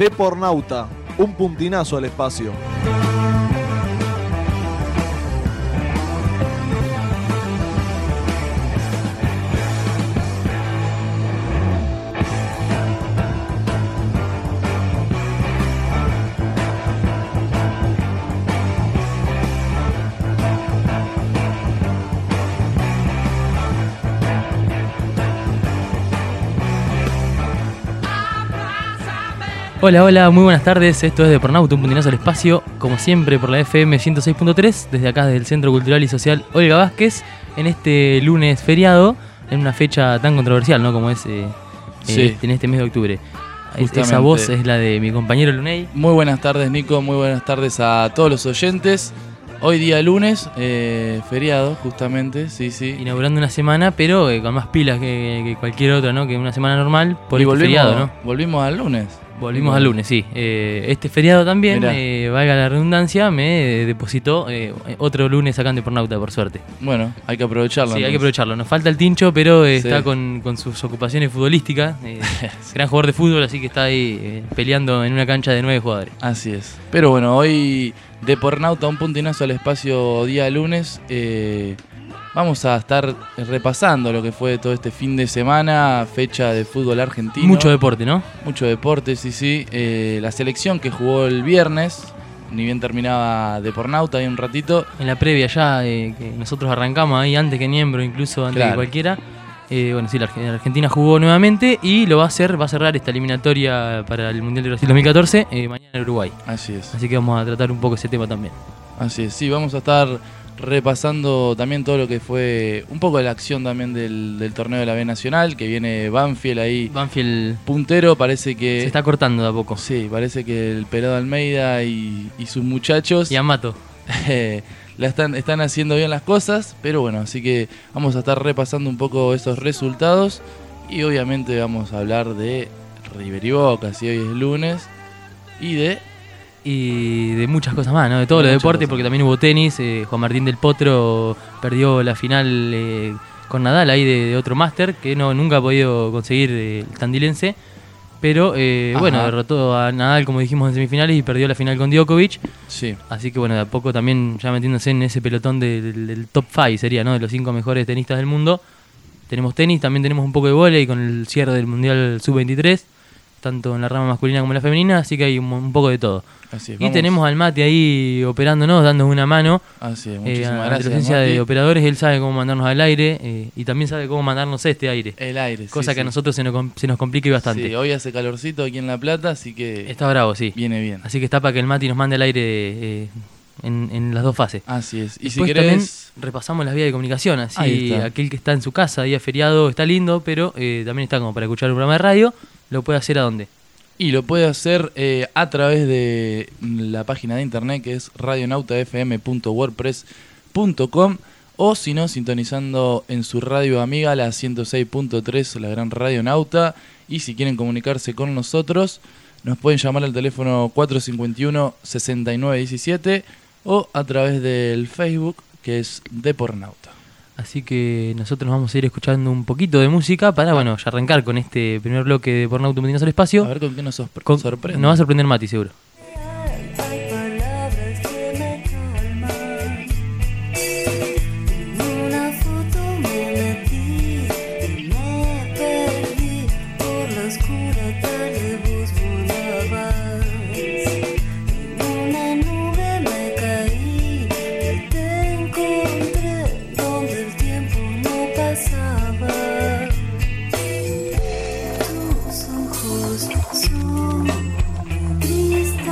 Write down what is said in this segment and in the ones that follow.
Depornauta, un puntinazo al espacio. Hola, muy buenas tardes. Esto es Depornauta, un puntinazo al espacio, como siempre por la FM 106.3, desde acá desde el Centro Cultural y Social Olga Vázquez, en este lunes feriado, en una fecha tan controversial, ¿no? Como es en este mes de octubre. Justamente. Esa voz es la de mi compañero Luney. Muy buenas tardes, Nico, muy buenas tardes a todos los oyentes. Hoy día lunes, feriado justamente, sí. Inaugurando una semana, pero con más pilas que cualquier otra, ¿no? Que una semana normal por este feriado, ¿no? Volvimos al lunes. Volvimos al lunes, sí. Este feriado también, valga la redundancia, me depositó otro lunes acá en Depornauta, por suerte. Bueno, hay que aprovecharlo. Sí, entonces. hay que aprovecharlo. Nos falta el Tincho, pero está con sus ocupaciones futbolísticas. Gran jugador de fútbol, así que está ahí peleando en una cancha de 9 jugadores. Así es. Pero bueno, hoy Depornauta, un puntinazo al espacio día lunes. Vamos a estar repasando lo que fue todo este fin de semana, fecha de fútbol argentino. Mucho deporte, ¿no? Mucho deporte, sí. La selección que jugó el viernes, ni bien terminaba Depornauta ahí un ratito. En la previa ya, que nosotros arrancamos ahí antes que Niembro, incluso antes que cualquiera. Bueno, sí, la Argentina jugó nuevamente y va a cerrar esta eliminatoria para el Mundial de Brasil 2014 mañana en Uruguay. Así es. Así que vamos a tratar un poco ese tema también. Así es, sí, vamos a estar repasando también todo lo que fue un poco de la acción también del torneo de la B Nacional, que viene Banfield ahí. Banfield puntero, parece que se está cortando de a poco. Sí, parece que el Pelado Almeida y sus muchachos y Amato están haciendo bien las cosas, pero bueno, así que vamos a estar repasando un poco esos resultados y obviamente vamos a hablar de River y Boca, si hoy es lunes, y de muchas cosas más, ¿no? De todo lo deporte, porque también hubo tenis. Juan Martín del Potro perdió la final con Nadal ahí de otro máster, que nunca ha podido conseguir el tandilense. Pero bueno, derrotó a Nadal, como dijimos, en semifinales y perdió la final con Djokovic. Sí. Así que bueno, de a poco también ya metiéndose en ese pelotón del top 5 sería, ¿no? De los 5 mejores tenistas del mundo. Tenemos tenis, también tenemos un poco de vóley con el cierre del Mundial Sub-23, tanto en la rama masculina como en la femenina, así que hay un poco de todo. Así es, y tenemos al Mati ahí operándonos, dándonos una mano. Así es, muchísimas gracias. gracias. La presencia de operadores, él sabe cómo mandarnos al aire y también sabe cómo mandarnos este aire. El aire, cosa que a nosotros se nos complica bastante. Sí, hoy hace calorcito aquí en La Plata, así que está bravo, sí. Viene bien. Así que está para que el Mati nos mande al aire en las dos fases. Así es. Y después si querés, también repasamos las vías de comunicación, así aquel que está en su casa, día feriado, está lindo, pero también está como para escuchar un programa de radio, lo puede hacer ¿a dónde? Y lo puede hacer a través de la página de internet, que es radionautafm.wordpress.com, o si no, sintonizando en su radio amiga, la 106.3, la gran Radio Nauta. Y si quieren comunicarse con nosotros, nos pueden llamar al teléfono 451-6917 o a través del Facebook, que es Depornauta. Así que nosotros nos vamos a ir escuchando un poquito de música para, ya arrancar con este primer bloque de Depornauta, un puntinazo al espacio. A ver con qué nos sorprende. Nos va a sorprender Mati, seguro. Son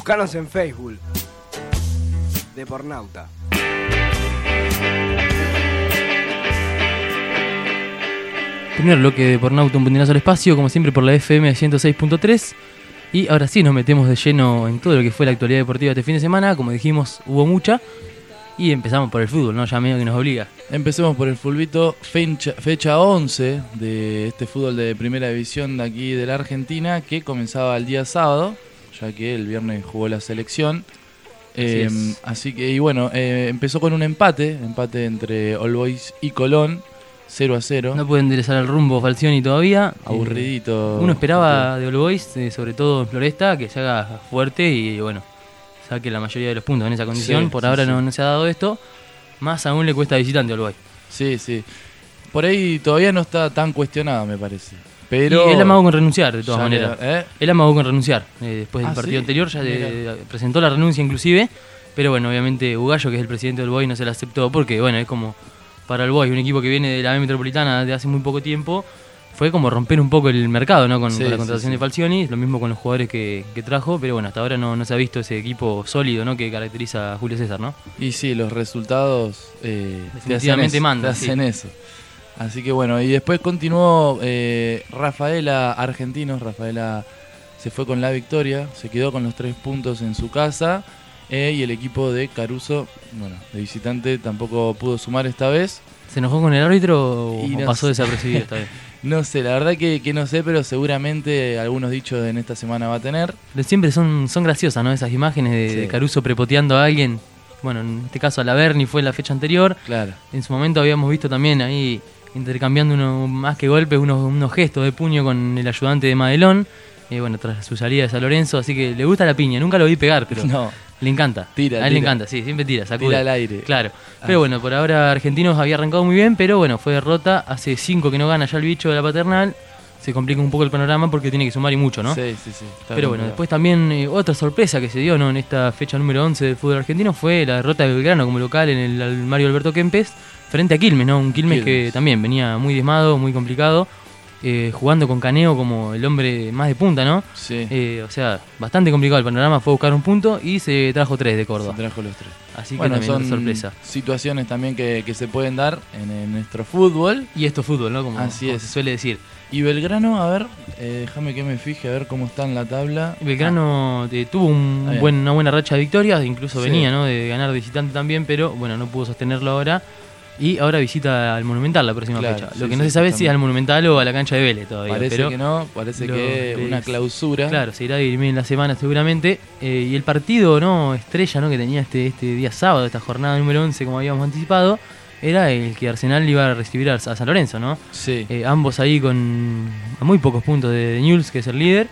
Buscanos en Facebook. Depornauta. Primer bloque de Depornauta, un puntinazo al espacio, como siempre por la FM 106.3. Y ahora sí nos metemos de lleno en todo lo que fue la actualidad deportiva este fin de semana. Como dijimos, hubo mucha. Y empezamos por el fútbol, ¿no? Ya medio que nos obliga. Empecemos por el fulbito, fecha 11 de este fútbol de primera división de aquí de la Argentina, que comenzaba el día sábado, ya que el viernes jugó la selección. Así que, y bueno, empezó con un empate entre All Boys y Colón, 0-0. No puede enderezar el rumbo Falcioni todavía. Aburridito. Uno esperaba de All Boys, sobre todo en Floresta, que se haga fuerte y bueno, saque la mayoría de los puntos en esa condición. Sí, por sí, ahora sí. No se ha dado esto. Más aún le cuesta visitante All Boys. Sí, sí. Por ahí todavía no está tan cuestionado, me parece. Pero y él amagó con renunciar, de todas ya maneras. Él amagó con renunciar. Después del partido ¿sí? anterior ya presentó la renuncia inclusive. Pero bueno, obviamente Bugallo, que es el presidente del Boys, no se la aceptó porque bueno, es como para el Boys, un equipo que viene de la B Metropolitana de hace muy poco tiempo. Fue como romper un poco el mercado, ¿no? Con la contratación de Falcioni, lo mismo con los jugadores que trajo, pero bueno, hasta ahora no se ha visto ese equipo sólido, ¿no? Que caracteriza a Julio César, ¿no? Y sí, los resultados definitivamente mandan. Te hacen eso. Así que bueno, y después continuó Rafaela Argentinos. Rafaela se fue con la victoria, se quedó con los 3 puntos en su casa. Y el equipo de Caruso, bueno, de visitante, tampoco pudo sumar esta vez. ¿Se enojó con el árbitro o no pasó desapercibido esta vez? No sé, la verdad que no sé, pero seguramente algunos dichos en esta semana va a tener. Pero siempre son graciosas, ¿no? Esas imágenes de Caruso prepoteando a alguien. Bueno, en este caso a la Berni fue la fecha anterior. Claro. En su momento habíamos visto también ahí intercambiando más que golpes, unos gestos de puño con el ayudante de Madelón. Bueno, tras su salida de San Lorenzo, así que le gusta la piña. Nunca lo vi pegar, pero No. le encanta. Tira, a él le encanta, sí, siempre tira, sacude. Tira al aire. Claro. Pero bueno, por ahora Argentinos había arrancado muy bien, pero bueno, fue derrota. Hace 5 que no gana ya el bicho de la Paternal. Se complica un poco el panorama porque tiene que sumar y mucho, ¿no? Sí. Pero bueno, después también otra sorpresa que se dio, ¿no? En esta fecha número 11 del fútbol argentino fue la derrota de Belgrano como local en el Mario Alberto Kempes frente a Quilmes, ¿no? Un Quilmes que también venía muy diezmado, muy complicado. Jugando con Caneo como el hombre más de punta, ¿no? Sí. O sea, bastante complicado el panorama. Fue a buscar un punto y se trajo 3 de Córdoba. Se trajo los 3. Así bueno, que también son sorpresa. Situaciones también que se pueden dar en nuestro fútbol. Y esto es fútbol, ¿no? Como se suele decir. Y Belgrano, a ver, déjame que me fije a ver cómo está en la tabla. Belgrano tuvo una buena racha de victorias, incluso venía, ¿no? De ganar de visitante también, pero bueno, no pudo sostenerlo ahora. Y ahora visita al Monumental la próxima fecha. Lo que no se sabe si es al Monumental o a la cancha de Vélez todavía. Parece que no, parece que una clausura. Claro, se irá a dirimir en la semana seguramente. Y el partido estrella, ¿no? Que tenía este día sábado, esta jornada número 11, como habíamos anticipado, era el que Arsenal iba a recibir a San Lorenzo, ¿no? Sí. Ambos ahí a muy pocos puntos de Newell's, que es el líder.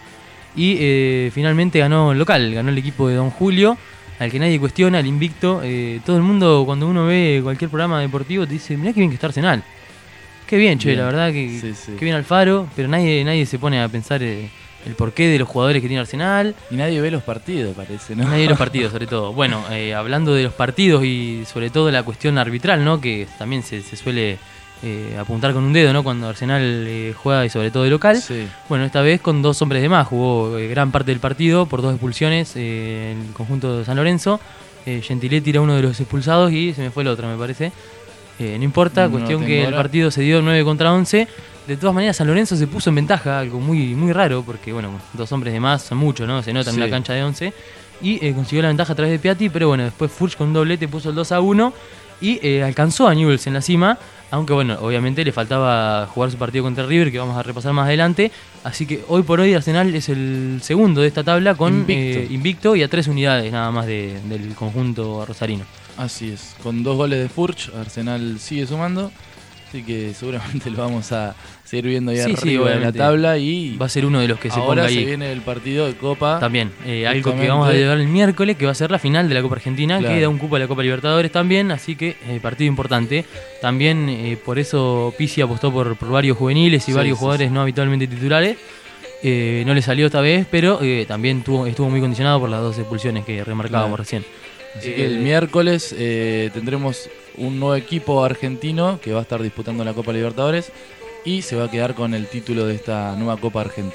Y finalmente ganó el local, ganó el equipo de Don Julio, al que nadie cuestiona, el invicto. Todo el mundo, cuando uno ve cualquier programa deportivo, te dice, mirá qué bien que está Arsenal. Qué bien, che, la verdad que qué bien Alfaro, pero nadie se pone a pensar el porqué de los jugadores que tiene Arsenal. Y nadie ve los partidos, parece, ¿no? Nadie ve los partidos, sobre todo. Bueno, hablando de los partidos y sobre todo la cuestión arbitral, ¿no? Que también se suele apuntar con un dedo, ¿no? Cuando Arsenal juega y sobre todo de local. Sí. Bueno, esta vez con 2 hombres de más. Jugó gran parte del partido por 2 expulsiones en el conjunto de San Lorenzo. Gentiletti era uno de los expulsados y se me fue el otro, me parece. No importa, cuestión que el partido se dio 9 contra 11. De todas maneras, San Lorenzo se puso en ventaja, algo muy, muy raro, porque bueno, 2 hombres de más son mucho, ¿no? Se nota en una cancha de 11. Y consiguió la ventaja a través de Piatti, pero bueno, después Furch con un doblete puso el 2-1 y alcanzó a Newell's en la cima. Aunque bueno, obviamente le faltaba jugar su partido contra River, que vamos a repasar más adelante. Así que hoy por hoy Arsenal es el segundo de esta tabla con invicto y a 3 unidades nada más del conjunto rosarino. Así es, con 2 goles de Furch, Arsenal sigue sumando. Así que seguramente lo vamos a seguir viendo ahí arriba de la tabla. Y va a ser uno de los que se ponga ahora ahí. se viene el partido de Copa. También, algo que vamos a llevar el miércoles, que va a ser la final de la Copa Argentina, que da un cupo a la Copa Libertadores también, así que partido importante. También por eso Pizzi apostó por varios juveniles y varios jugadores no habitualmente titulares. No le salió esta vez, pero también estuvo muy condicionado por las 2 expulsiones que remarcábamos recién. Así que el miércoles tendremos un nuevo equipo argentino que va a estar disputando la Copa Libertadores y se va a quedar con el título de esta nueva Copa Argentina.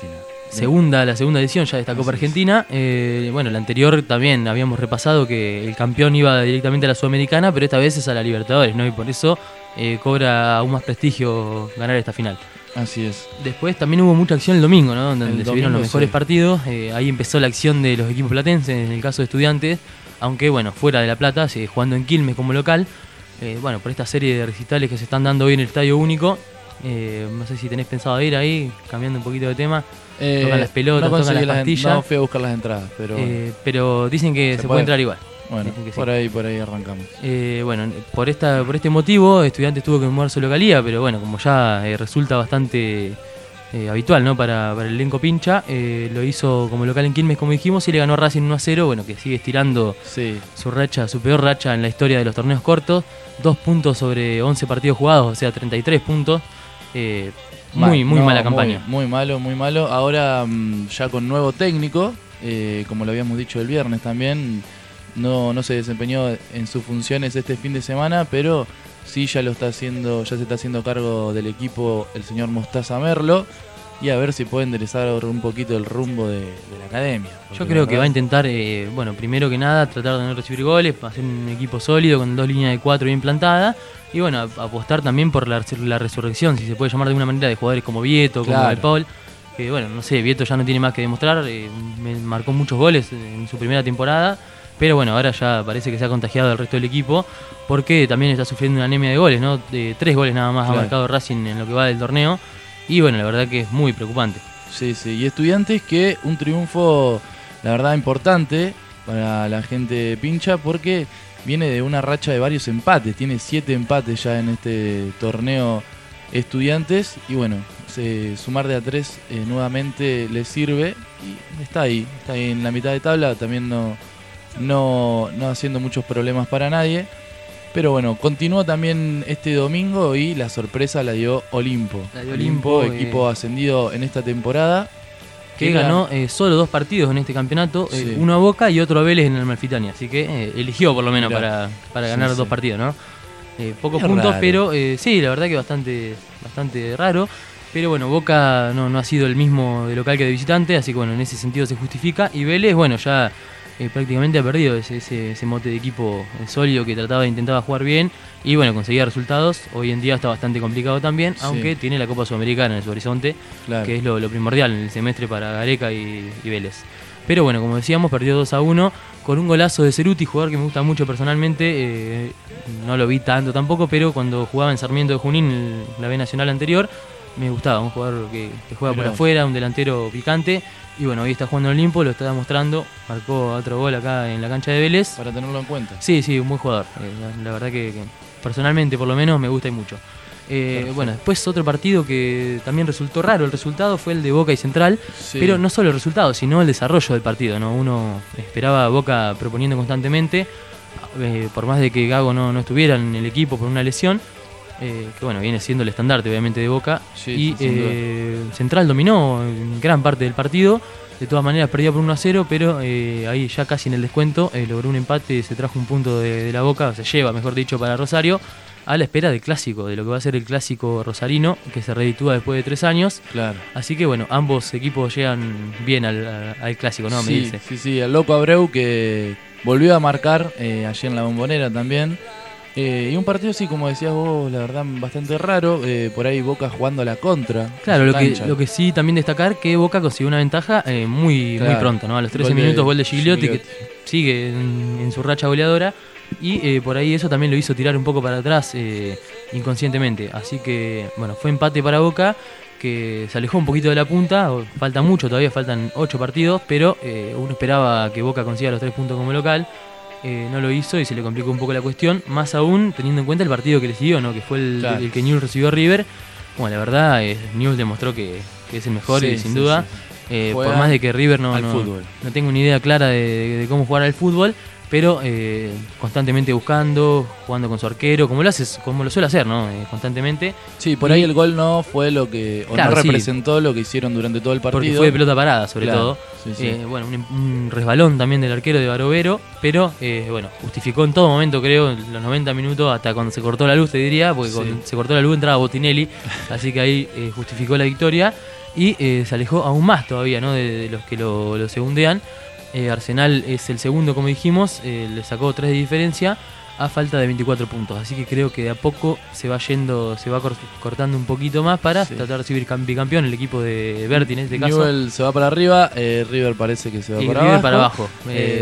la segunda edición ya de esta Copa Argentina. Bueno, la anterior también habíamos repasado que el campeón iba directamente a la Sudamericana, pero esta vez es a la Libertadores, ¿no? Y por eso cobra aún más prestigio ganar esta final. Así es. Después también hubo mucha acción el domingo, ¿no? Donde se vieron los domingo, mejores partidos. Ahí empezó la acción de los equipos platenses, en el caso de Estudiantes, aunque bueno, fuera de La Plata, jugando en Quilmes como local. Bueno, por esta serie de recitales que se están dando hoy en el Estadio Único. No sé si tenés pensado ir ahí, cambiando un poquito de tema. Tocan las pelotas, tocan las pastillas. No fui a buscar las entradas, pero dicen que se puede entrar igual. Bueno, por ahí arrancamos. Bueno, por este motivo, Estudiantes tuvo que mudar su localía, pero bueno, como ya resulta bastante habitual, ¿no? Para el elenco pincha, lo hizo como local en Quilmes, como dijimos, y le ganó a Racing 1-0, bueno, que sigue estirando su peor racha en la historia de los torneos cortos. 2 puntos sobre 11 partidos jugados, o sea, 33 puntos. Muy mala campaña. Muy malo. Ahora ya con nuevo técnico, como lo habíamos dicho el viernes también, no se desempeñó en sus funciones este fin de semana, pero sí ya se está haciendo cargo del equipo el señor Mostaza Merlo, y a ver si puede enderezar un poquito el rumbo de la academia. Yo creo que va a intentar, primero que nada, tratar de no recibir goles, hacer un equipo sólido con 2 líneas de 4 bien plantadas. Y bueno, apostar también por la resurrección, si se puede llamar de alguna manera, de jugadores como Vieto, como De Paul. Que bueno, no sé, Vieto ya no tiene más que demostrar, me marcó muchos goles en su primera temporada. Pero bueno, ahora ya parece que se ha contagiado del resto del equipo, porque también está sufriendo una anemia de goles, ¿no? 3 goles nada más ha marcado Racing en lo que va del torneo. Y bueno, la verdad que es muy preocupante. Sí, y Estudiantes, que un triunfo, la verdad, importante para la gente pincha, porque viene de una racha de varios empates. Tiene 7 empates ya en este torneo Estudiantes. Y bueno, sumar de a 3 nuevamente le sirve. Y está ahí en la mitad de tabla. También no haciendo muchos problemas para nadie. Pero bueno, continuó también este domingo y la sorpresa la dio Olimpo. Equipo ascendido en esta temporada. Que ganó solo 2 partidos en este campeonato, uno a Boca y otro a Vélez en el Amalfitani. Así que eligió por lo menos para ganar 2 partidos, ¿no? Pocos puntos, raro. Pero sí, la verdad que bastante raro. Pero bueno, Boca no ha sido el mismo de local que de visitante, así que bueno, en ese sentido se justifica. Y Vélez, bueno, ya prácticamente ha perdido ese mote de equipo sólido que intentaba jugar bien y bueno, conseguía resultados. Hoy en día está bastante complicado también, aunque tiene la Copa Sudamericana en su horizonte, que es lo primordial en el semestre para Gareca y Vélez. Pero bueno, como decíamos, perdió 2-1 con un golazo de Ceruti, jugador que me gusta mucho personalmente. No lo vi tanto tampoco, pero cuando jugaba en Sarmiento de Junín, en la B Nacional anterior, me gustaba, un jugador que juega por afuera, un delantero picante. Y bueno, hoy está jugando en Olimpo, lo está demostrando, marcó otro gol acá en la cancha de Vélez. Para tenerlo en cuenta. Sí, un buen jugador. La verdad que personalmente por lo menos me gusta y mucho. Bueno, después otro partido que también resultó raro, el resultado fue el de Boca y Central, pero no solo el resultado, sino el desarrollo del partido, ¿no? Uno esperaba a Boca proponiendo constantemente, por más de que Gago no estuviera en el equipo por una lesión. Que bueno, viene siendo el estandarte obviamente de Boca, y Central dominó gran parte del partido. De todas maneras perdía por 1-0, pero ahí ya casi en el descuento logró un empate, se trajo un punto de la Boca, se lleva, mejor dicho, para Rosario, a la espera del clásico, de lo que va a ser el clásico rosarino, que se reeditúa después de 3 años. Claro. Así que bueno, ambos equipos llegan bien al clásico, ¿no? Me dice. Sí, el loco Abreu, que volvió a marcar allí en la Bombonera también. Y un partido, sí, como decías vos, la verdad, bastante raro. Por ahí Boca jugando a la contra. Claro, lo que sí también destacar que Boca consiguió una ventaja muy pronto, ¿no? A los 13 minutos, gol de Gigliotti, que sigue en su racha goleadora. Y por ahí eso también lo hizo tirar un poco para atrás inconscientemente. Así que, bueno, fue empate para Boca, que se alejó un poquito de la punta. Falta mucho, todavía faltan 8 partidos, pero uno esperaba que Boca consiga los 3 puntos como local. No lo hizo y se le complicó un poco la cuestión, más aún teniendo en cuenta el partido que le siguió, ¿no? Que fue el que Newell's recibió a River. Bueno, la verdad, Newell's demostró que es el mejor, sin duda. Por más de que River no tenga una idea clara de cómo jugar al fútbol, pero constantemente jugando con su arquero, como lo suele hacer, ¿no? Constantemente. Sí, por ahí el gol no fue lo que no representó lo que hicieron durante todo el partido. Porque fue de pelota parada, sobre todo. Bueno, un resbalón también del arquero de Barovero, pero bueno, justificó en todo momento, creo, en los 90 minutos, hasta cuando se cortó la luz, te diría, porque cuando se cortó la luz entraba Botinelli, así que ahí justificó la victoria. y se alejó aún más todavía, ¿no? de los que lo segundean. Arsenal es el segundo, como dijimos, le sacó 3 de diferencia a falta de 24 puntos, así que creo que de a poco se va cortando un poquito más para tratar de subir bicampeón el equipo de Berti en este caso. Newell se va para arriba, River parece que se va para River abajo. para abajo.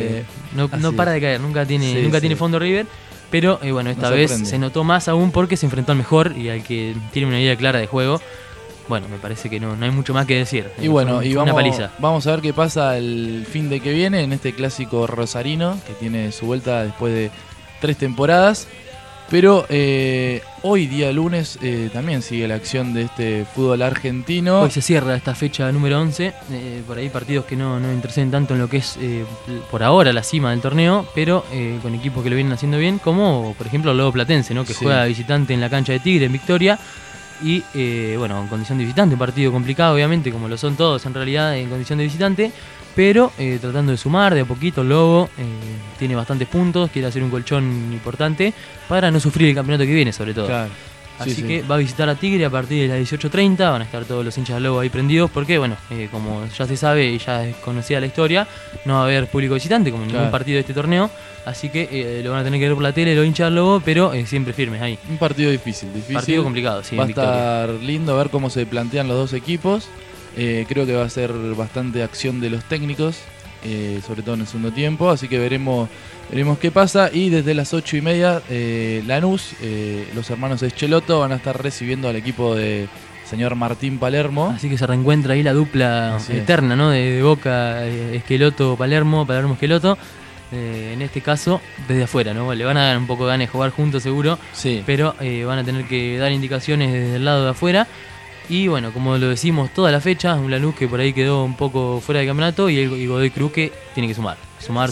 No para de caer, nunca tiene fondo River, pero bueno, esta vez se notó más aún porque se enfrentó al mejor y al que tiene una idea clara de juego. Bueno, me parece que no hay mucho más que decir. Y bueno, fue una paliza. Vamos a ver qué pasa el fin de que viene en este clásico rosarino, que tiene su vuelta después de 3 temporadas. Pero hoy, día lunes, también sigue la acción de este fútbol argentino. Hoy se cierra esta fecha número 11. Por ahí partidos que no interesen tanto en lo que es, por ahora, la cima del torneo, pero con equipos que lo vienen haciendo bien, como por ejemplo el Lobo Platense, ¿no? Que juega visitante en la cancha de Tigre, en Victoria. Y bueno, en condición de visitante, un partido complicado obviamente, como lo son todos en realidad en condición de visitante, pero tratando de sumar de a poquito. El Lobo tiene bastantes puntos, quiere hacer un colchón importante para no sufrir el campeonato que viene sobre todo. Claro. Así que va a visitar a Tigre a partir de las 18:30, van a estar todos los hinchas del Lobo ahí prendidos porque bueno, como ya se sabe y ya es conocida la historia, no va a haber público visitante como en ningún partido de este torneo, así que lo van a tener que ver por la tele los hinchas del Lobo, pero siempre firmes ahí. Un partido difícil. Partido complicado, sí. Va a estar lindo ver cómo se plantean los dos equipos. Creo que va a ser bastante acción de los técnicos, sobre todo en el segundo tiempo, así que veremos qué pasa. Y desde las 8:30, Lanús, los hermanos Eschelotto van a estar recibiendo al equipo de señor Martín Palermo. Así que se reencuentra ahí la dupla eterna, ¿no? De Boca, Palermo Esqueloto. En este caso, desde afuera, ¿no? Le van a dar un poco de ganas de jugar juntos seguro, pero van a tener que dar indicaciones desde el lado de afuera. Y bueno, como lo decimos toda la fecha, un Lanús que por ahí quedó un poco fuera del campeonato y Godoy Cruz que tiene que sumar. Sumar.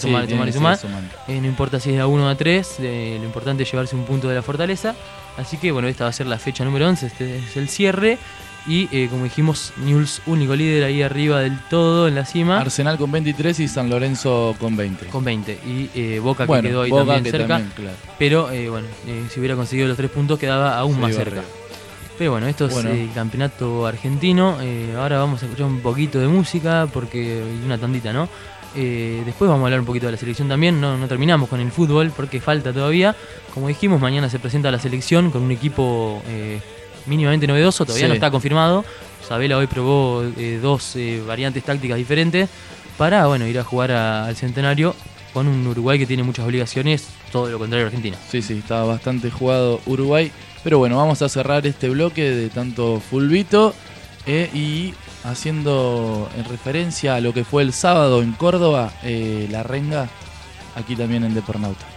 No importa si es a 1 o a 3, lo importante es llevarse un punto de la Fortaleza. Así que bueno, esta va a ser la fecha número 11, este es el cierre. Y como dijimos, Newell's único líder ahí arriba del todo en la cima. Arsenal con 23 y San Lorenzo con 20. Con 20. Y Boca que quedó ahí también cerca. También, claro. Pero bueno, si hubiera conseguido los 3 puntos quedaba aún más cerca. Pero bueno, esto es el campeonato argentino. Ahora vamos a escuchar un poquito de música, porque una tandita, ¿no? Después vamos a hablar un poquito de la selección también. No terminamos con el fútbol porque falta todavía. Como dijimos, mañana se presenta la selección con un equipo mínimamente novedoso. Todavía no está confirmado. Sabela hoy probó 2 variantes tácticas diferentes para ir a jugar al Centenario con un Uruguay que tiene muchas obligaciones, todo lo contrario a Argentina. Sí, está bastante jugado Uruguay. Pero bueno, vamos a cerrar este bloque de tanto fulbito y haciendo en referencia a lo que fue el sábado en Córdoba, la renga, aquí también en Depornauta.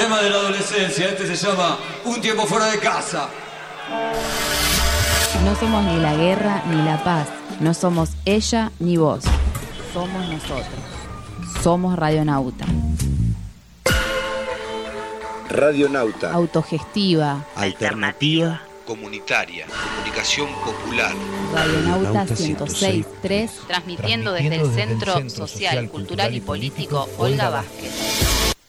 tema de la adolescencia. Este se llama Un tiempo fuera de casa. No somos ni la guerra ni la paz. No somos ella ni vos. Somos nosotros. Somos Radionauta. Radionauta. Autogestiva. Alternativa. Comunitaria. Comunicación popular. Radionauta 106.3. Transmitiendo desde el Centro Social, Cultural y Político Olga Vázquez.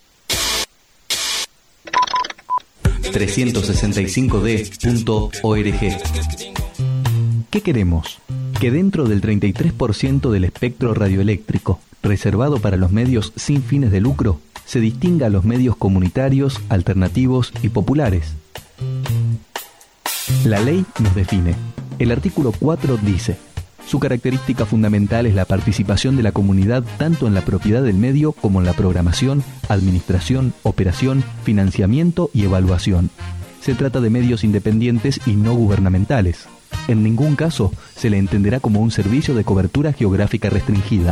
365d.org. ¿Qué queremos? Que dentro del 33% del espectro radioeléctrico reservado para los medios sin fines de lucro, se distinga a los medios comunitarios, alternativos y populares. La ley nos define. El artículo 4 dice: su característica fundamental es la participación de la comunidad tanto en la propiedad del medio como en la programación, administración, operación, financiamiento y evaluación. Se trata de medios independientes y no gubernamentales. En ningún caso se le entenderá como un servicio de cobertura geográfica restringida.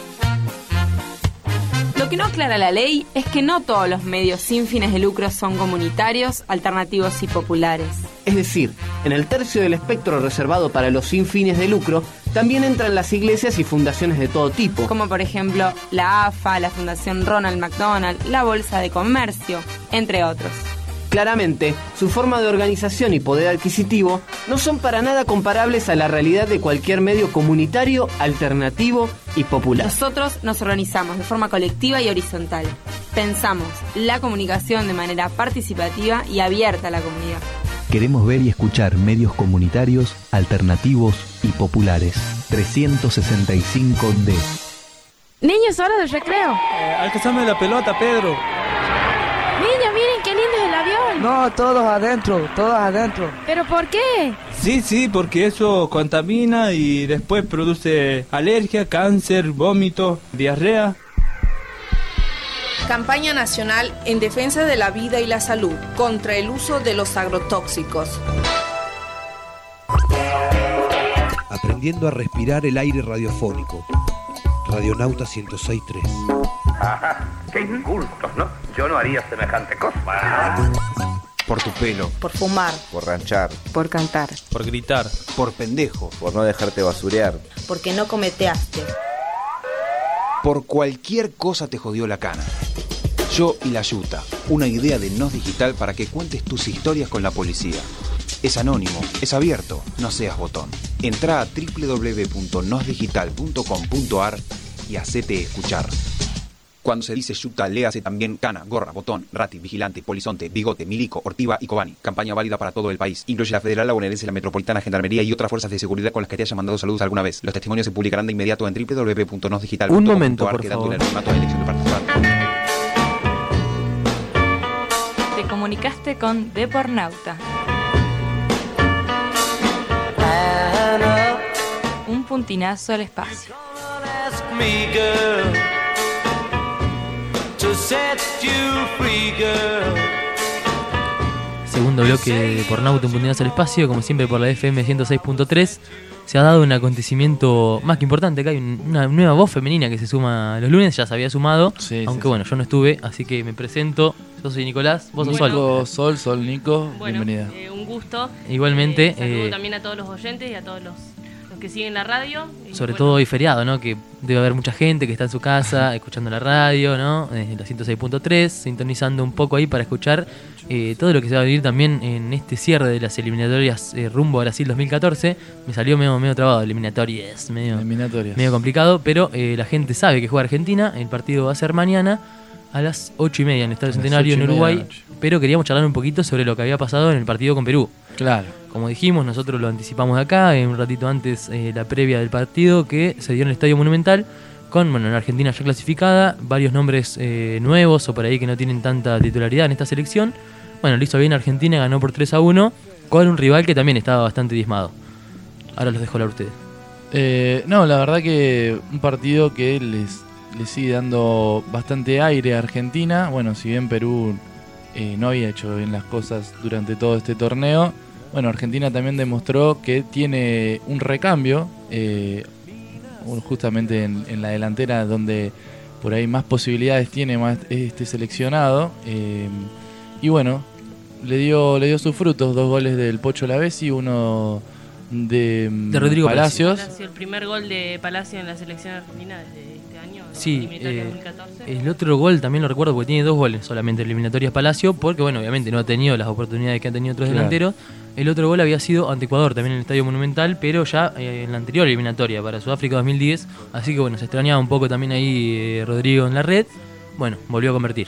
Lo que no aclara la ley es que no todos los medios sin fines de lucro son comunitarios, alternativos y populares. Es decir, en el tercio del espectro reservado para los sin fines de lucro, también entran las iglesias y fundaciones de todo tipo. Como por ejemplo la AFA, la Fundación Ronald McDonald, la Bolsa de Comercio, entre otros. Claramente, su forma de organización y poder adquisitivo no son para nada comparables a la realidad de cualquier medio comunitario, alternativo y popular. Nosotros nos organizamos de forma colectiva y horizontal. Pensamos la comunicación de manera participativa y abierta a la comunidad. Queremos ver y escuchar medios comunitarios, alternativos y populares. 365D. Niños, hora del recreo. Alcázame la pelota, Pedro. Niños, miren qué lindo es el avión. No, todos adentro, todos adentro. ¿Pero por qué? Sí, porque eso contamina y después produce alergia, cáncer, vómito, diarrea. Campaña nacional en defensa de la vida y la salud contra el uso de los agrotóxicos. Aprendiendo a respirar el aire radiofónico. Radionauta 106.3. Ajá, qué incultos, ¿no? Yo no haría semejante cosa. Por tu pelo. Por fumar. Por ranchar. Por cantar. Por gritar. Por pendejo. Por no dejarte basurear. Porque no cometeaste. Por cualquier cosa te jodió la cana. Yo y la Yuta, una idea de Nos Digital para que cuentes tus historias con la policía. Es anónimo, es abierto, no seas botón. Entrá a www.nosdigital.com.ar y hacete escuchar. Cuando se dice Yuta, léase también cana, gorra, botón, rati, vigilante, polizonte, bigote, milico, ortiva y cobani. Campaña válida para todo el país. Incluye la federal, la bonaerense, la metropolitana, gendarmería y otras fuerzas de seguridad con las que te haya mandado saludos alguna vez. Los testimonios se publicarán de inmediato en www.nosdigital.com.ar. Un momento, por quedando favor. en el formato de elección de participante. Te comunicaste con Depornauta. Un puntinazo al espacio. Segundo bloque de Pornauta, un puntinazo al espacio, como siempre por la FM 106.3. Se ha dado un acontecimiento más que importante, acá hay una nueva voz femenina que se suma los lunes, ya se había sumado, aunque bueno, yo no estuve, así que me presento. Yo soy Nicolás, vos sos Sol. Sol, Nico, Bueno, bienvenida. Un gusto. Igualmente. Saludo también a todos los oyentes y a todos los que siguen la radio. Sobre todo hoy feriado, ¿no? Que debe haber mucha gente que está en su casa escuchando la radio, ¿no? Desde la 106.3, sintonizando un poco ahí para escuchar todo lo que se va a vivir también en este cierre de las eliminatorias rumbo a Brasil 2014. Me salió medio trabado, eliminatorias, medio complicado, pero la gente sabe que juega Argentina. El partido va a ser mañana a las 8:30 en el Estadio Centenario en Uruguay, pero queríamos charlar un poquito sobre lo que había pasado en el partido con Perú. Claro. Como dijimos, nosotros lo anticipamos de acá, un ratito antes la previa del partido que se dio en el Estadio Monumental, con la Argentina ya clasificada, varios nombres nuevos o por ahí que no tienen tanta titularidad en esta selección. Bueno, lo hizo bien Argentina, ganó por 3-1, con un rival que también estaba bastante diezmado. Ahora los dejo hablar a ustedes. No, la verdad que un partido que le sigue dando bastante aire a Argentina. Bueno, si bien Perú no había hecho bien las cosas durante todo este torneo, bueno, Argentina también demostró que tiene un recambio, justamente en la delantera donde por ahí más posibilidades tiene más este seleccionado. Y bueno, le dio sus frutos, 2 goles del Pocho Lavesi, uno de Rodrigo Palacios. El primer gol de Palacio en la selección argentina desde este año. Sí, el otro gol también lo recuerdo porque tiene 2 goles solamente eliminatorias Palacio, porque bueno, obviamente no ha tenido las oportunidades que han tenido otros delanteros. El otro gol había sido ante Ecuador, también en el Estadio Monumental, pero ya en la anterior eliminatoria para Sudáfrica 2010. Así que bueno, se extrañaba un poco también ahí Rodrigo en la red. Bueno, volvió a convertir.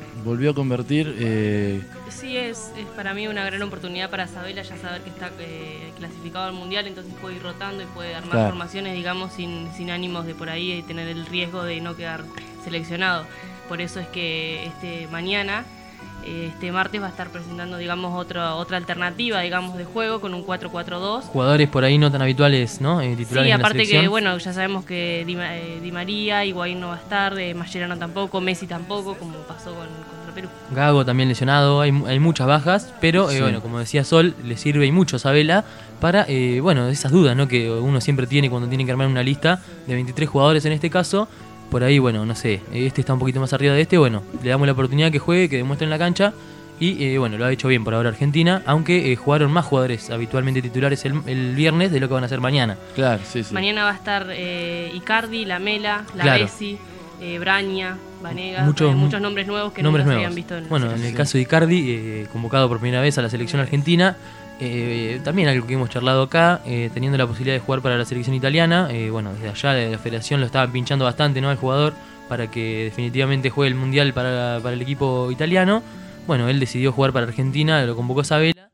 Sí, es para mí una gran oportunidad para Sabela ya saber que está clasificado al Mundial, entonces puede ir rotando y puede armar formaciones, digamos, sin ánimos de por ahí tener el riesgo de no quedar seleccionado. Por eso es que mañana, este martes, va a estar presentando, digamos, otra alternativa, digamos, de juego con un 4-4-2. Jugadores por ahí no tan habituales, ¿no? Titulares. Sí, en la aparte selección. que, bueno, ya sabemos que Di María, Higuaín no va a estar, Mascherano tampoco, Messi tampoco, como pasó contra Perú. Gago también lesionado, hay muchas bajas, pero bueno, como decía Sol, le sirve y mucho a Sabela para, bueno, esas dudas, ¿no? Que uno siempre tiene cuando tiene que armar una lista de 23 jugadores en este caso. Por ahí, bueno, no sé, este está un poquito más arriba de este, bueno, le damos la oportunidad que juegue, que demuestre en la cancha y, bueno, lo ha hecho bien por ahora Argentina, aunque jugaron más jugadores habitualmente titulares el viernes de lo que van a hacer mañana. Claro, sí. Mañana va a estar Icardi, Lamela, Lavesi, Braña, Vanega, muchos nombres nuevos que no se habían visto en el caso de Icardi, convocado por primera vez a la selección argentina. También algo que hemos charlado acá, teniendo la posibilidad de jugar para la selección italiana, bueno, desde allá de la federación lo estaba pinchando bastante, ¿no?, al jugador para que definitivamente juegue el Mundial para el equipo italiano. Bueno, él decidió jugar para Argentina, lo convocó Sabela,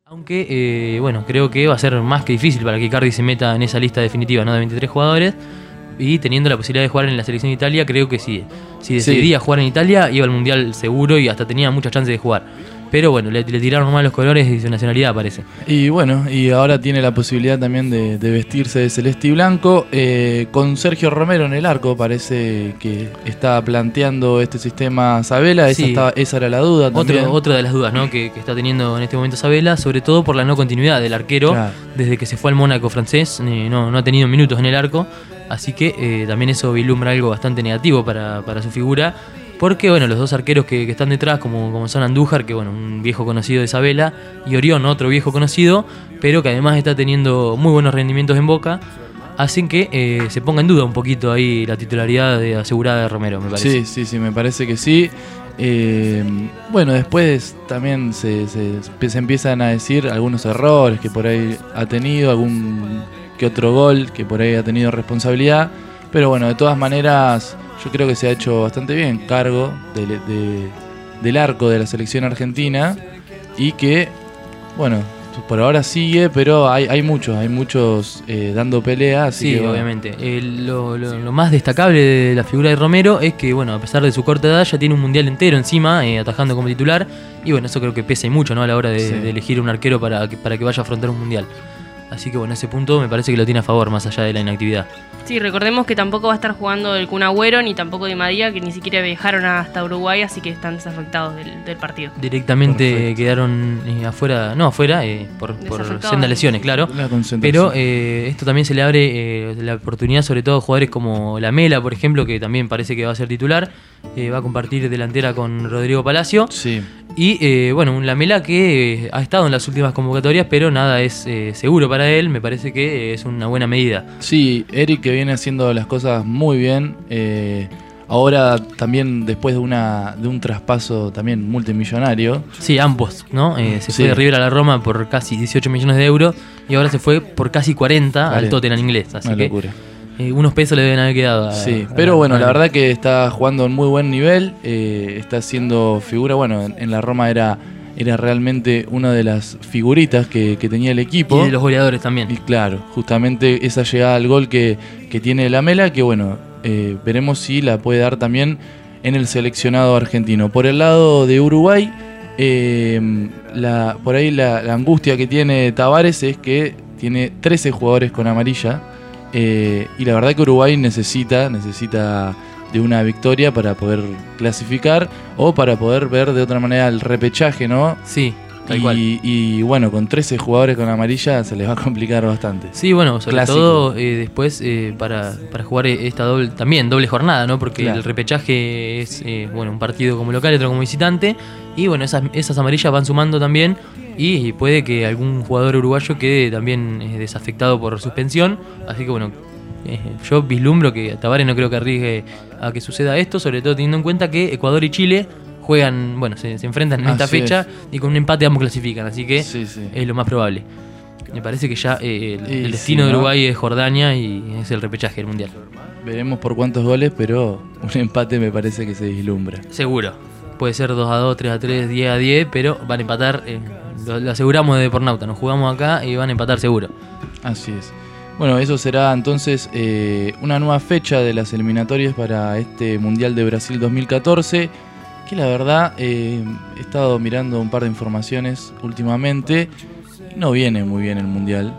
aunque bueno, creo que va a ser más que difícil para que Icardi se meta en esa lista definitiva, ¿no?, de 23 jugadores. Y teniendo la posibilidad de jugar en la selección de Italia, creo que si decidía jugar en Italia, iba al Mundial seguro y hasta tenía muchas chances de jugar. Pero bueno, le tiraron mal los colores y su nacionalidad, parece. Y bueno, y ahora tiene la posibilidad también de vestirse de celeste y blanco. Con Sergio Romero en el arco, parece que está planteando este sistema Sabela. Esa era la duda también. Otra de las dudas, ¿no?, que está teniendo en este momento Sabela, sobre todo por la no continuidad del arquero. Claro. Desde que se fue al Mónaco francés, no ha tenido minutos en el arco. Así que también eso vislumbra algo bastante negativo para su figura. Porque bueno, los dos arqueros que están detrás, como son Andújar, que bueno, un viejo conocido de Sabela, y Orión, otro viejo conocido, pero que además está teniendo muy buenos rendimientos en Boca, hacen que se ponga en duda un poquito ahí la titularidad asegurada de Romero, me parece. Sí, me parece que sí. Bueno, después también se empiezan a decir algunos errores que por ahí ha tenido, algún que otro gol que por ahí ha tenido responsabilidad, pero bueno, de todas maneras yo creo que se ha hecho bastante bien cargo del arco de la selección argentina y que, bueno, por ahora sigue, pero hay muchos dando pelea. Así sí, que, obviamente. Lo más destacable de la figura de Romero es que, bueno, a pesar de su corta edad, ya tiene un mundial entero encima, atajando como titular. Y bueno, eso creo que pesa mucho, ¿no?, a la hora de elegir un arquero para que vaya a afrontar un mundial. Así que bueno, ese punto me parece que lo tiene a favor, más allá de la inactividad. Sí, recordemos que tampoco va a estar jugando el Kun Agüero ni tampoco Di María, que ni siquiera viajaron hasta Uruguay, así que están desafectados del partido. Directamente quedaron afuera, por sendas lesiones, claro. Pero esto también se le abre la oportunidad, sobre todo a jugadores como Lamela, por ejemplo, que también parece que va a ser titular. Va a compartir delantera con Rodrigo Palacio. Sí. Y bueno, un Lamela que ha estado en las últimas convocatorias, pero nada es seguro para él. Me parece que es una buena medida. Sí, Eric, que viene haciendo las cosas muy bien. Ahora también después de un traspaso también multimillonario. Sí, ambos, ¿no? Se fue de River a la Roma por casi 18 millones de euros y ahora se fue por casi 40 al Tottenham inglés. Así que locura. Unos pesos le deben haber quedado. Pero bueno, la verdad que está jugando en muy buen nivel. Está haciendo figura. Bueno, en la Roma era realmente una de las figuritas que tenía el equipo. Y de los goleadores también. Y claro, justamente esa llegada al gol que tiene Lamela, que bueno, veremos si la puede dar también en el seleccionado argentino. Por el lado de Uruguay, por ahí la angustia que tiene Tavares es que tiene 13 jugadores con amarilla. Y la verdad que Uruguay necesita de una victoria para poder clasificar o para poder ver de otra manera el repechaje, ¿no? Sí. Y bueno, con 13 jugadores con amarilla se les va a complicar bastante. Sí, bueno, sobre Clásico. todo después para jugar esta doble jornada, ¿no? Porque Claro. el repechaje es un partido como local y otro como visitante. Y bueno, esas amarillas van sumando también. Y puede que algún jugador uruguayo quede también desafectado por suspensión. Así que bueno, yo vislumbro que Tabárez no creo que arriesgue a que suceda esto, sobre todo teniendo en cuenta que Ecuador y Chile juegan, se enfrentan en esta Así fecha y con un empate ambos clasifican, así que Sí. es lo más probable. Me parece que ya el destino sí, de ¿no? Uruguay es Jordania y es el repechaje del Mundial. Veremos por cuántos goles, pero un empate me parece que se vislumbra. Seguro. Puede ser 2-2, 3-3, 10-10, pero van a empatar, lo aseguramos de Depornauta, nos jugamos acá y van a empatar seguro. Así es. Bueno, eso será entonces una nueva fecha de las eliminatorias para este Mundial de Brasil 2014, que la verdad he estado mirando un par de informaciones últimamente y no viene muy bien el Mundial.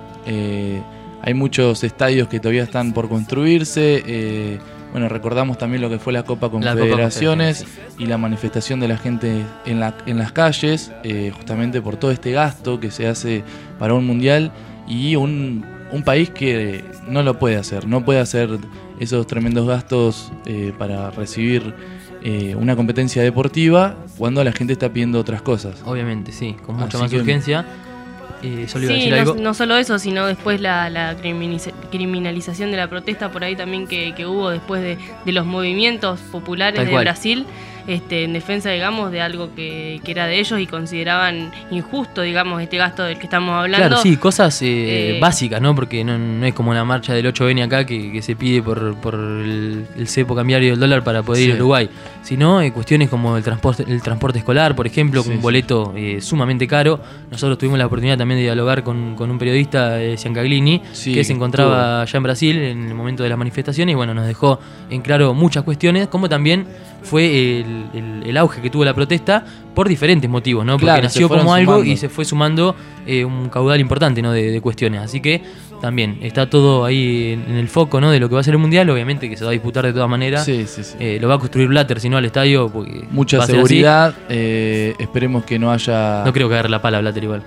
Hay muchos estadios que todavía están por construirse. Bueno, recordamos también lo que fue la Copa Confederaciones y la manifestación de la gente en las calles, justamente por todo este gasto que se hace para un Mundial y un país que no lo puede hacer, no puede hacer esos tremendos gastos para recibir una competencia deportiva cuando la gente está pidiendo otras cosas. Obviamente, sí, con mucha Así más que- urgencia. Solo iba a Sí, decir algo. no solo eso, sino después la criminalización de la protesta por ahí también que hubo después de los movimientos populares Tal de cual. Brasil, en defensa, digamos, de algo que era de ellos y consideraban injusto, digamos, este gasto del que estamos hablando. Claro, sí, cosas básicas, ¿no? Porque no es como la marcha del 8N acá que se pide por el cepo cambiario del dólar para poder ir a Uruguay, sino cuestiones como el transporte escolar, por ejemplo, con un boleto sumamente caro. Nosotros tuvimos la oportunidad también de dialogar con un periodista, Ciancaglini, que se encontraba allá en Brasil en el momento de las manifestaciones y bueno, nos dejó en claro muchas cuestiones, como también fue el auge que tuvo la protesta por diferentes motivos, ¿no? Porque Claro, nació se fueron como algo sumando. y se fue sumando un caudal importante, ¿no? de cuestiones. Así que también está todo ahí en el foco, ¿no? De lo que va a ser el Mundial, obviamente que se va a disputar de todas maneras. Sí. Lo va a construir Blatter, si no al estadio, porque Mucha va a ser así. seguridad, esperemos que no haya... No creo que agarre la pala Blatter igual.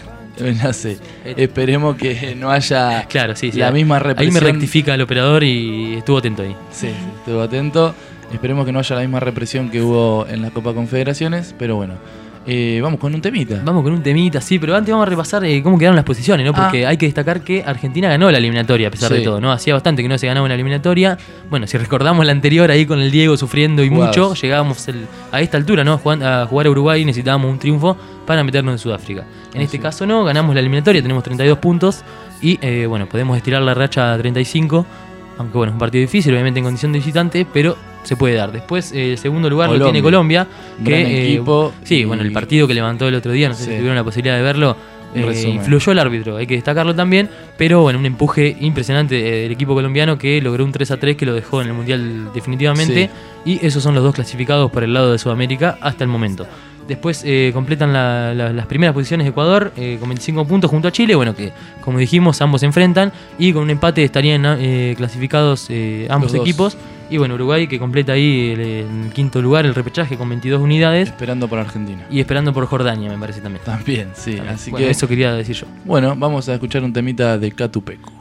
No sé, esperemos que no haya Claro, sí, la misma represión. Ahí me rectifica el operador y estuvo atento ahí. Sí, estuvo atento. Esperemos que no haya la misma represión que hubo en la Copa Confederaciones, pero bueno. Vamos con un temita. Vamos con un temita, sí, pero antes vamos a repasar cómo quedaron las posiciones, ¿no? Porque hay que destacar que Argentina ganó la eliminatoria a pesar de todo, ¿no? Hacía bastante que no se ganaba una eliminatoria. Bueno, si recordamos la anterior ahí con el Diego sufriendo y mucho, llegábamos a esta altura, ¿no? A jugar a Uruguay, necesitábamos un triunfo para meternos en Sudáfrica. En este caso no, ganamos la eliminatoria, tenemos 32 puntos y bueno, podemos estirar la racha a 35. Aunque bueno, es un partido difícil, obviamente en condición de visitante, pero se puede dar. Después, el segundo lugar lo tiene Colombia. Gran equipo. Sí, bueno, el partido que levantó el otro día, no sé si tuvieron la posibilidad de verlo, influyó el árbitro, hay que destacarlo también. Pero bueno, un empuje impresionante del equipo colombiano que logró un 3-3 que lo dejó en el Mundial definitivamente. Y esos son los dos clasificados por el lado de Sudamérica hasta el momento. Después completan las primeras posiciones de Ecuador con 25 puntos junto a Chile. Bueno, que como dijimos, ambos se enfrentan y con un empate estarían clasificados ambos equipos. Y bueno, Uruguay que completa ahí el quinto lugar, el repechaje con 22 unidades. Esperando por Argentina. Y esperando por Jordania, me parece también. También, sí. También. Así bueno, que eso quería decir yo. Bueno, vamos a escuchar un temita de Catupecu.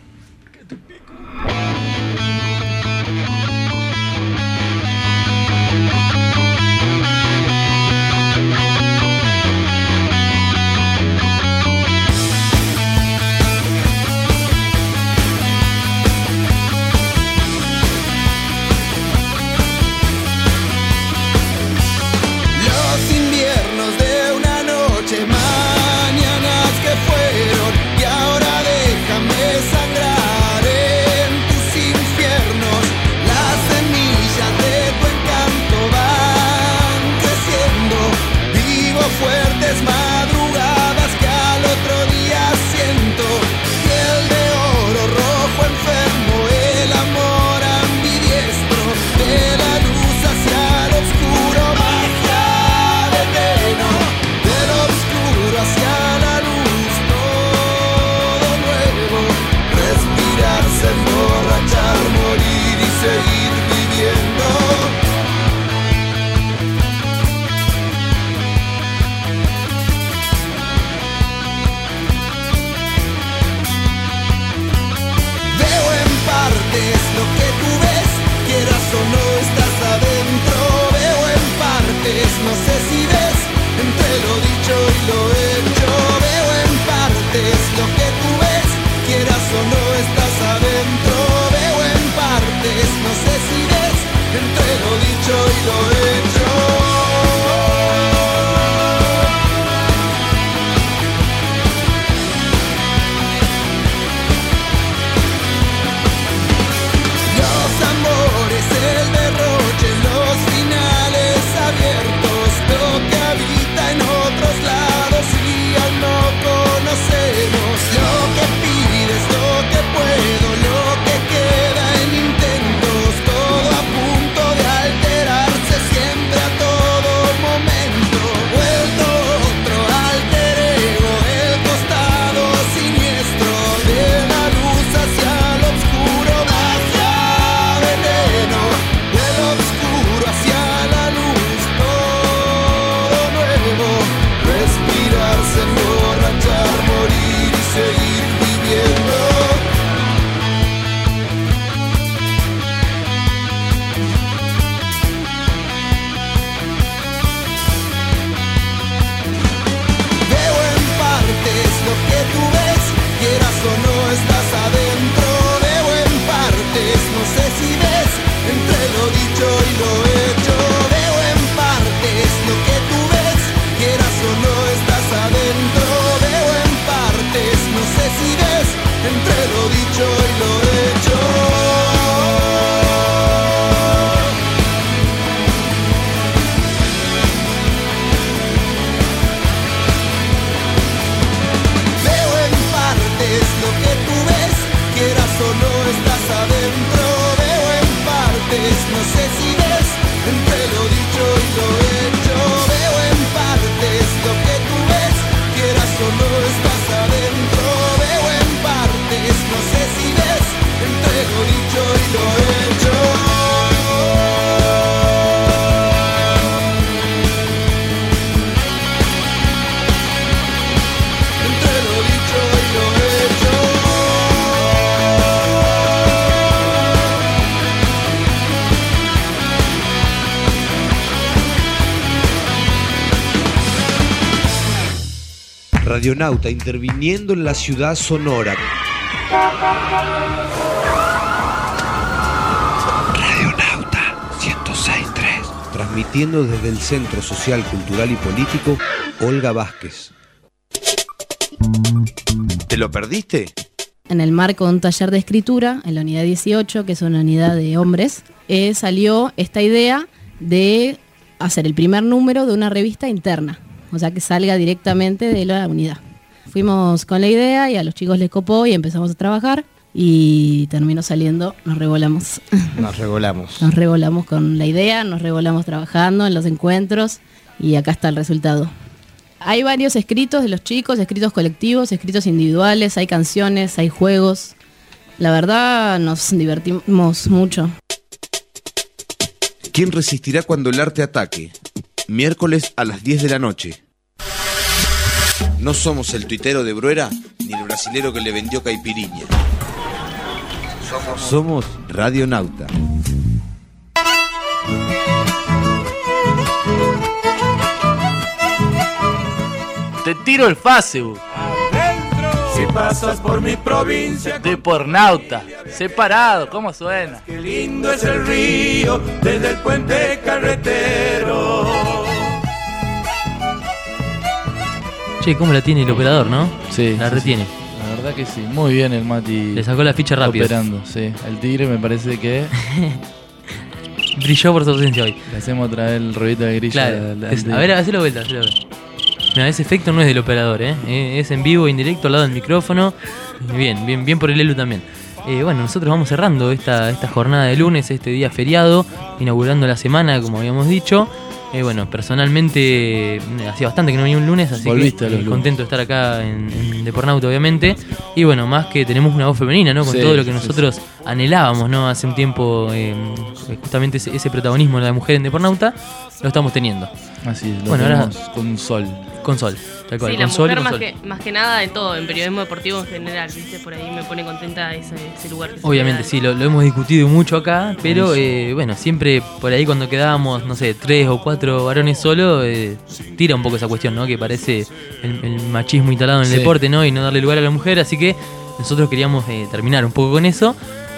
Los inviernos de una noche, mañanas que fueron y ahora déjame entre lo dicho y lo hecho. Los amores, el derroche, los finales abiertos, lo que habita en otros lados y aún no conocemos. Lo que pides, lo que puedo, lo que queda en intentos, todo a punto de alterarse siempre a todo momento. Vuelto otro alter ego, el costado siniestro de la luz hacia lo oscuro, hacia veneno, de lo oscuro hacia la luz, todo nuevo. Respirarse, emborrachar, morir y seguir viviendo. Veo en partes lo que tú ves, quieras o no estás adentro. Veo en partes, no sé si ves, entre lo dicho y lo hecho. Veo en partes lo que tú ves, quieras o no estás adentro. Veo en partes, no sé si ves, entre lo dicho y lo hecho. Veo en partes lo que tú ves, quieras o no estás adentro. Veo en partes, no sé si ves, entre lo dicho y lo hecho. Veo en partes lo que tú ves, quieras o no estás adentro. Veo en partes, no sé si ves, entre lo dicho y lo hecho. Entre lo dicho y lo hecho. Radionauta interviniendo en la ciudad sonora. Radionauta 106.3. Transmitiendo desde el Centro Social, Cultural y Político Olga Vázquez. ¿Te lo perdiste? En el marco de un taller de escritura, en la unidad 18, que es una unidad de hombres, salió esta idea de hacer el primer número de una revista interna, o sea que salga directamente de la unidad. Fuimos con la idea y a los chicos les copó y empezamos a trabajar y terminó saliendo, nos revolamos. Nos revolamos. Nos revolamos con la idea, nos revolamos trabajando en los encuentros y acá está el resultado. Hay varios escritos de los chicos, escritos colectivos, escritos individuales, hay canciones, hay juegos. La verdad nos divertimos mucho. ¿Quién resistirá cuando el arte ataque? Miércoles a las 10 de la noche. No somos el tuitero de Bruera ni el brasilero que le vendió caipiriña. Somos Radionauta. Te tiro el Facebook. Si pasas por mi provincia, De Pornauta. Separado, ¿cómo suena? qué lindo es el río desde el puente carretero. Che, ¿cómo la tiene el operador, no? Sí. La retiene. La verdad que sí. Muy bien el Mati. Le sacó la ficha rápido. Operando, sí. El tigre me parece que brilló por su ausencia hoy. le hacemos traer el ruidito de grilla. Claro. A ver, hacelo vuelta, Mira, ese efecto no es del operador, es en vivo, indirecto, al lado del micrófono. Bien por el Elu también. Bueno, nosotros vamos cerrando esta jornada de lunes, este día feriado, inaugurando la semana, como habíamos dicho. Bueno, personalmente hacía bastante que no venía un lunes, así Volviste que los lunes. contento de estar acá en De Pornauta, obviamente. Y bueno, más que tenemos una voz femenina, ¿no? Con Sí, todo lo que sí, nosotros anhelábamos, ¿no? Hace un tiempo, justamente ese protagonismo de la mujer en De Pornauta, lo estamos teniendo. Así, lo bueno, ahora tenemos con Sol. Con Sol, tal cual. Sí, con la Sol y mujer con Sol. más que nada en todo, en periodismo deportivo en general, ¿viste? Por ahí me pone contenta ese lugar. Que se Obviamente, me da. sí, lo hemos discutido mucho acá, pero bueno, siempre por ahí cuando quedábamos, no sé, 3 o 4 varones solo, tira un poco esa cuestión, ¿no? Que parece el machismo instalado en el Sí. deporte, ¿no? Y no darle lugar a la mujer, así que nosotros queríamos terminar un poco con eso.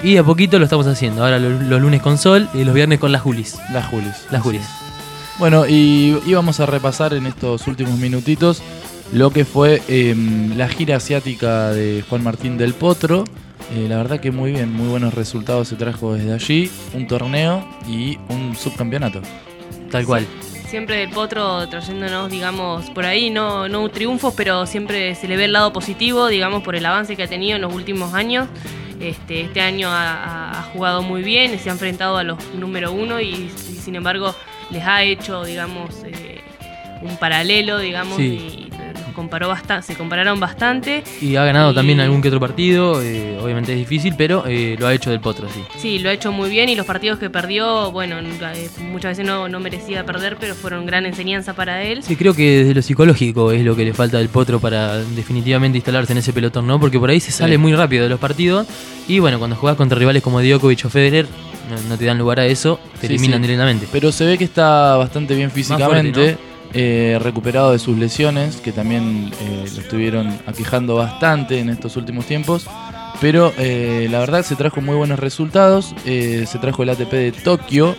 Y a poquito lo estamos haciendo. Ahora los lunes con Sol y los viernes con las Julis. Las Julis. Las Julis. Bueno, y vamos a repasar en estos últimos minutitos lo que fue la gira asiática de Juan Martín del Potro. La verdad que muy bien, muy buenos resultados se trajo desde allí. Un torneo y un subcampeonato. Tal cual. Siempre del Potro trayéndonos, digamos, por ahí, no triunfos, pero siempre se le ve el lado positivo, digamos, por el avance que ha tenido en los últimos años. Este año ha jugado muy bien, se ha enfrentado a los número 1 y sin embargo les ha hecho, digamos, un paralelo, digamos, sí. Y se compararon bastante. Y ha ganado también algún que otro partido, obviamente es difícil, pero lo ha hecho del Potro, sí. Sí, lo ha hecho muy bien y los partidos que perdió, bueno, muchas veces no merecía perder, pero fueron gran enseñanza para él. Sí, creo que desde lo psicológico es lo que le falta del Potro para definitivamente instalarse en ese pelotón, ¿no? Porque por ahí se sale muy rápido de los partidos y bueno, cuando jugás contra rivales como Djokovic o Federer, no te dan lugar a eso, te eliminan directamente. Pero se ve que está bastante bien físicamente. Fuerte, ¿no? Recuperado de sus lesiones, que también lo estuvieron aquejando bastante en estos últimos tiempos. Pero la verdad se trajo muy buenos resultados. Se trajo el ATP de Tokio,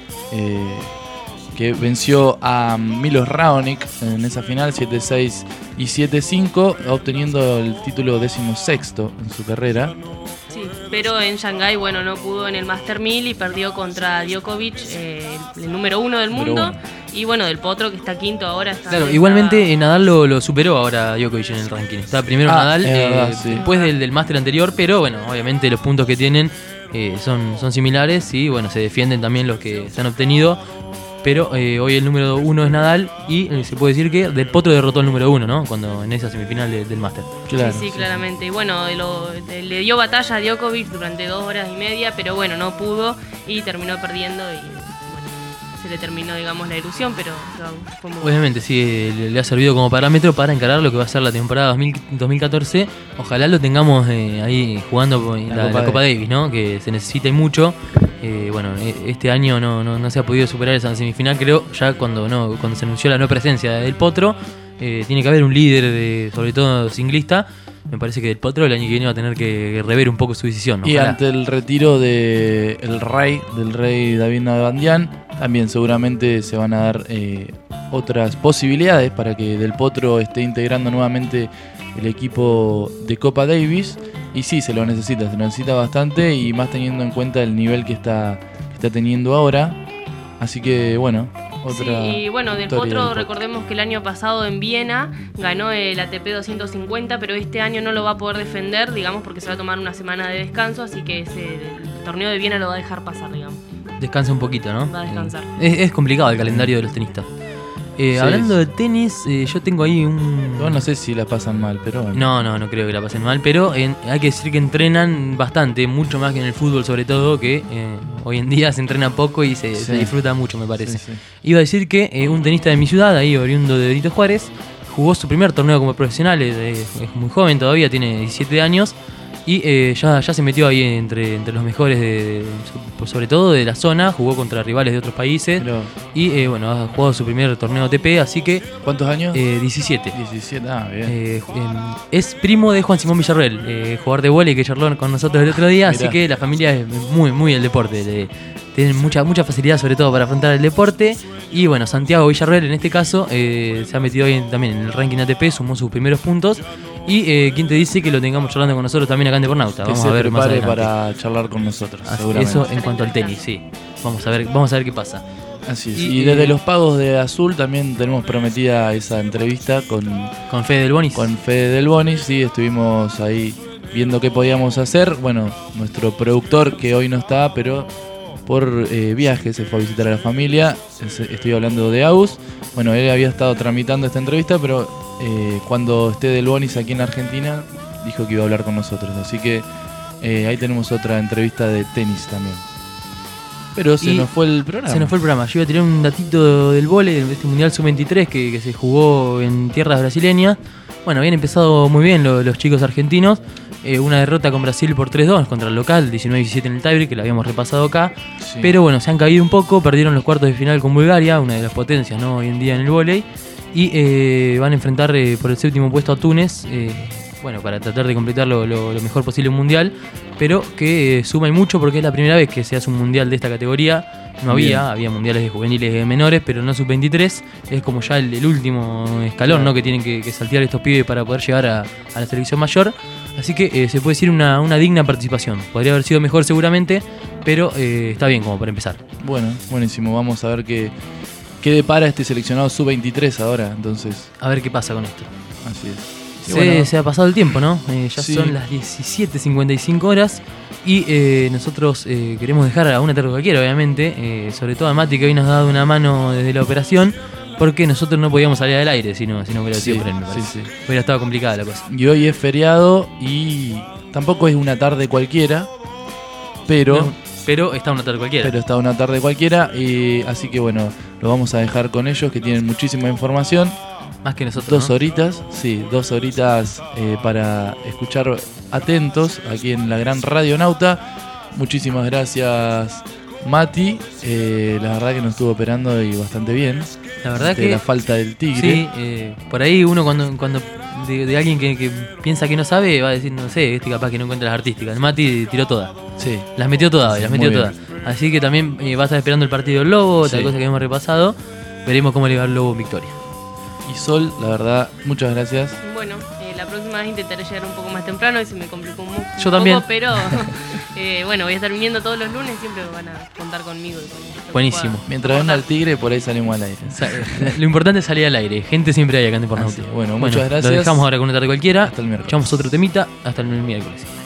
que venció a Milos Raonic en esa final, 7-6 y 7-5, obteniendo el título 16º en su carrera. Sí, pero en Shanghái, bueno, no pudo en el Master 1000 y perdió contra Djokovic, el número 1 del mundo. Y bueno, del Potro, que está quinto ahora. Claro, igualmente Nadal lo superó ahora Djokovic en el ranking. Está primero Nadal, después del Master anterior, pero bueno, obviamente los puntos que tienen son similares y bueno, se defienden también los que se han obtenido. Pero hoy el número 1 es Nadal y se puede decir que Del Potro derrotó al número 1, ¿no? Cuando en esa semifinal del Master. Claro, sí, claramente. Y bueno, le dio batalla a Djokovic durante 2 horas y media, pero bueno, no pudo y terminó perdiendo y bueno, se le terminó, digamos, la ilusión, pero fue muy Obviamente, sí, le ha servido como parámetro para encarar lo que va a ser la temporada 2014. Ojalá lo tengamos ahí jugando la Copa Davis, ¿no? Que se necesita y mucho. Bueno, este año no se ha podido superar esa semifinal, creo, ya cuando se anunció la no presencia del Potro. Tiene que haber un líder, sobre todo singlista. Me parece que Del Potro el año que viene va a tener que rever un poco su decisión. Y ante el retiro del rey David Nalbandian, también seguramente se van a dar otras posibilidades para que Del Potro esté integrando nuevamente el equipo de Copa Davis. Y sí, se lo necesita bastante y más teniendo en cuenta el nivel que está teniendo ahora. Así que bueno, Sí, y bueno, Del Potro, recordemos que el año pasado en Viena ganó el ATP 250, pero este año no lo va a poder defender, digamos, porque se va a tomar una semana de descanso, así que el torneo de Viena lo va a dejar pasar, digamos. Descansa un poquito, ¿no? Va a descansar. Es complicado el calendario de los tenistas. Hablando de tenis, yo tengo ahí Yo no sé si la pasan mal, pero bueno. No creo que la pasen mal, pero hay que decir que entrenan bastante, mucho más que en el fútbol sobre todo, que hoy en día se entrena poco y se disfruta mucho, me parece. Sí. Iba a decir que un tenista de mi ciudad, ahí oriundo de Benito Juárez, jugó su primer torneo como profesional, es muy joven todavía, tiene 17 años. Y ya se metió ahí entre los mejores, sobre todo de la zona. Jugó contra rivales de otros países. Y bueno, ha jugado su primer torneo ATP, así que... ¿Cuántos años? 17. 17, bien. Es primo de Juan Simón Villarroel, jugador de vóley que charló con nosotros el otro día. Mirá. Así que la familia es muy el deporte. Tienen mucha facilidad sobre todo para afrontar el deporte. Y bueno, Santiago Villarroel en este caso se ha metido hoy también en el ranking ATP, sumó sus primeros puntos. Y quién te dice que lo tengamos charlando con nosotros también acá en Depornauta. Vamos a ver más adelante. Para charlar con nosotros. Eso en cuanto al tenis, sí. Vamos a ver qué pasa. Así es. Y desde los pagos de Azul también tenemos prometida esa entrevista con Fede Del Bonis. Con Fede Del Bonis, sí, estuvimos ahí viendo qué podíamos hacer. Bueno, nuestro productor que hoy no está, pero por viaje se fue a visitar a la familia. Estoy hablando de Agus. Bueno, él había estado tramitando esta entrevista, pero cuando esté Del Bonis aquí en Argentina, dijo que iba a hablar con nosotros. Así que ahí tenemos otra entrevista de tenis también. Pero se nos fue el programa. Yo iba a tirar un datito del vóley, de este Mundial Sub-23 que se jugó en tierras brasileñas. Bueno, habían empezado muy bien los chicos argentinos. Una derrota con Brasil por 3-2 contra el local, 19-17 en el tiebreak, que lo habíamos repasado acá. Sí. Pero bueno, se han caído un poco, perdieron los cuartos de final con Bulgaria, una de las potencias, ¿no?, hoy en día en el vóley. Y van a enfrentar por el séptimo puesto a Túnez, bueno, para tratar de completar lo mejor posible un mundial, pero que suma y mucho porque es la primera vez que se hace un mundial de esta categoría. No había mundiales de juveniles de menores, pero no sub-23. Es como ya el último escalón, Claro. ¿no? Que tienen que saltear estos pibes para poder llegar a la selección mayor. Así que se puede decir una digna participación. Podría haber sido mejor seguramente, pero está bien como para empezar. Bueno, buenísimo. Vamos a ver qué depara este seleccionado sub-23 ahora, entonces. A ver qué pasa con esto. Así es. Y Se, bueno, se ha pasado el tiempo, ¿no? Ya Sí. son las 17:55 horas y nosotros queremos dejar a una tarde cualquiera, obviamente, sobre todo a Mati, que hoy nos ha dado una mano desde la operación, porque nosotros no podíamos salir al aire si no hubiera sido por él, me parece. sí. Hubiera estado complicada la cosa. Y hoy es feriado y tampoco es una tarde cualquiera, pero... No, pero está una tarde cualquiera. Pero está una tarde cualquiera, así que bueno, lo vamos a dejar con ellos, que tienen muchísima información. Más que nosotros, 2 ¿no? horitas, sí, 2 horitas para escuchar atentos aquí en la Gran Radionauta. Muchísimas gracias, Mati. La verdad que nos estuvo operando y bastante bien. La verdad Ante que la falta del tigre. Sí, por ahí uno cuando de alguien que piensa que no sabe va a decir, no sé, capaz que no encuentra las artísticas. El Mati tiró todas. Sí. Las metió todas, las metió Muy todas. Así que también va a estar esperando el partido del Lobo, otra Sí. cosa que hemos repasado. Veremos cómo le va al Lobo en victoria. Y Sol, la verdad, muchas gracias. Bueno, la próxima vez intentaré llegar un poco más temprano y se me complicó un Yo también. poco, pero bueno, voy a estar viniendo todos los lunes, siempre van a contar conmigo. Y con lo que Buenísimo. pueda. Mientras venga el tigre, por ahí salimos al aire. Lo importante es salir al aire. Gente siempre hay acá en Depornauta. Bueno, muchas gracias. Lo dejamos ahora con una tarde cualquiera. Hasta el miércoles. Echamos otro temita. Hasta el miércoles.